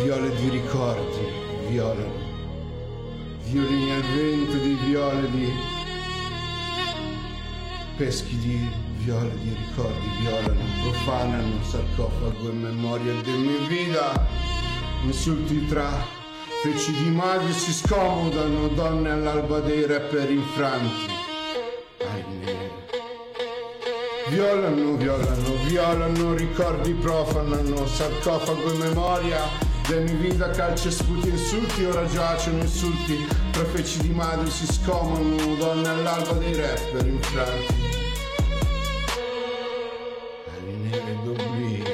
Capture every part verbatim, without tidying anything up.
viole di ricordi violano, violini al vento di viole di peschi di viole di ricordi violano, profanano sarcofago in memoria di mia vita, insulti tra feci di madre si scomodano, donne all'alba dei rapper infranti, violano, violano, violano, ricordi profanano, sarcofago in memoria della mia vita, calci e sputi insulti, ora giacciono insulti, tra feci di madre si scomodano, donne all'alba dei rapper infranti, ali nere d'oblio.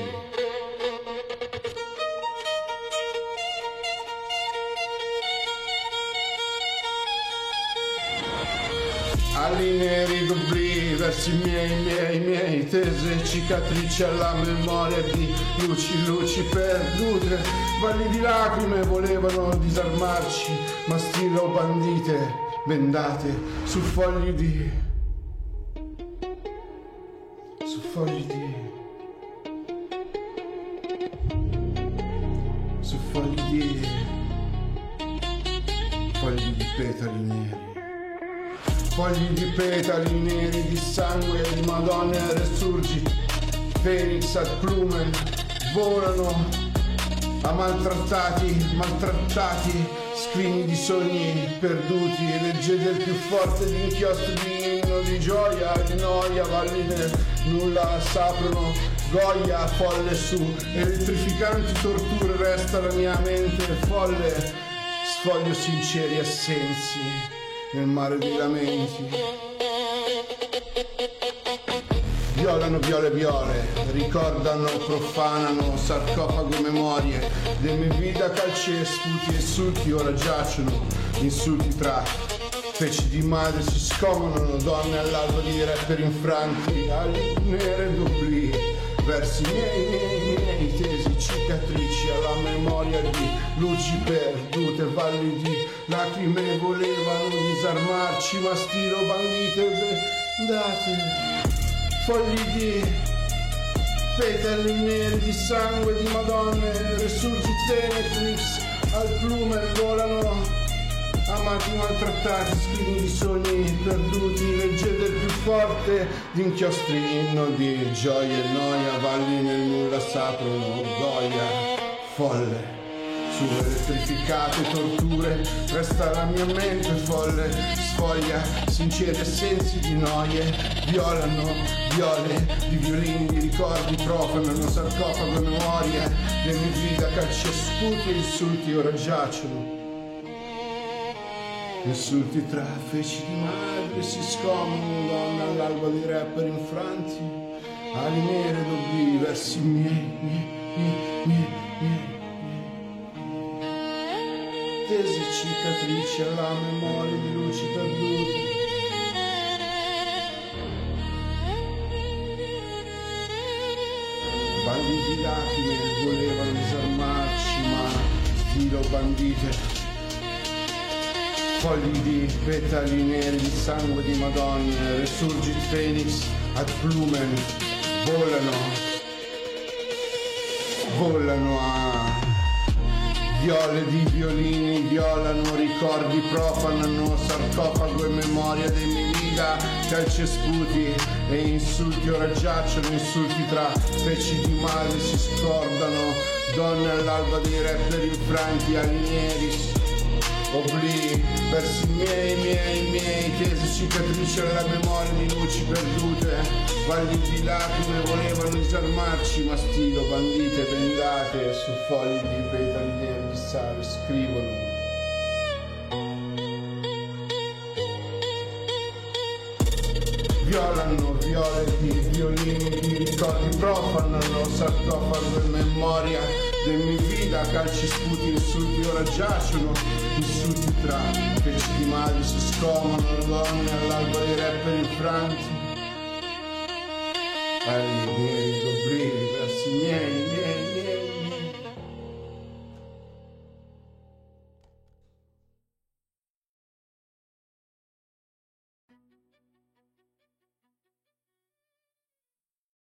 Ali neri d'oblio, versi miei, miei, miei, tese cicatrici alla memoria di luci, luci perdute, valli di lacrime volevano disarmarci, ma stilo bandite, bendate su fogli di, su fogli di, su fogli di, fogli di petali neri. Fogli di petali neri di sangue di madonne resurgi, Phoenix al plume, volano a maltrattati, maltrattati, scrigni di sogni perduti, legge del più forte di inchiostri di inno di gioia, di noia, valli nel nulla s'aprono, goia, folle su, elettrificanti torture, resta la mia mente folle, sfoglio sinceri assensi nel mare dei lamenti, violano viole viole, ricordano, profanano, sarcofago memorie, le mie vita calci e sputi e insulti, ora giacciono, insulti tra feci di madre si scomodano, donne all'alba di rapper infranti, ali nere d'oblio, versi miei, miei, miei, tesi cicatrici alla memoria di luci perdute, valli di lacrime volevano disarmarci, ma stilo bandite bendate, fogli di petali neri di sangue di madonne, resurgi Phoenix al plume, volano amati maltrattati, scrigni di sogni perduti, legge del più forte di inchiostri inno di gioia e noia, valli nel nulla s'aprono, goia, folle su elettrificate torture, resta la mia mente folle, sfoglia sinceri assensi di noie, violano viole di violini di ricordi, profanano sarcofago e memoria, le mie vita calci e sputi e insulti ora giacciono, insulti tra feci di madre si scomodano, donne all'alba di rapper infranti, ali nere d'oblio, versi miei, miei, miei, miei, miei, tese cicatrici alla memoria di luci perdute, banditi di lacrime volevano disarmarci, ma stilo bandite, fogli di petali neri di sangue di madonne, resurgit Phoenix ad plumen, volano, volano a viole di violini, violano ricordi, profanano sarcofago e memoria dei miei vita, calci e sputi e insulti ora giacciono, insulti tra feci di madre si scordano, donne all'alba dei rapper infranti, ali neri oblii, versi miei, miei, miei, tese cicatrici alla memoria di luci perdute, valli di lacrime volevano disarmarci, ma stilo bandite bendate su fogli di petali neri di sale scrivono. Violano viole di violini di ricordi, profanano sarcofago e memoria della mia vita, calci sputi insulti ora giacciono, insulti tra feci di madre si scomodano, donne all'alba dei rapper infranti, ali neri d'oblio, versi miei, miei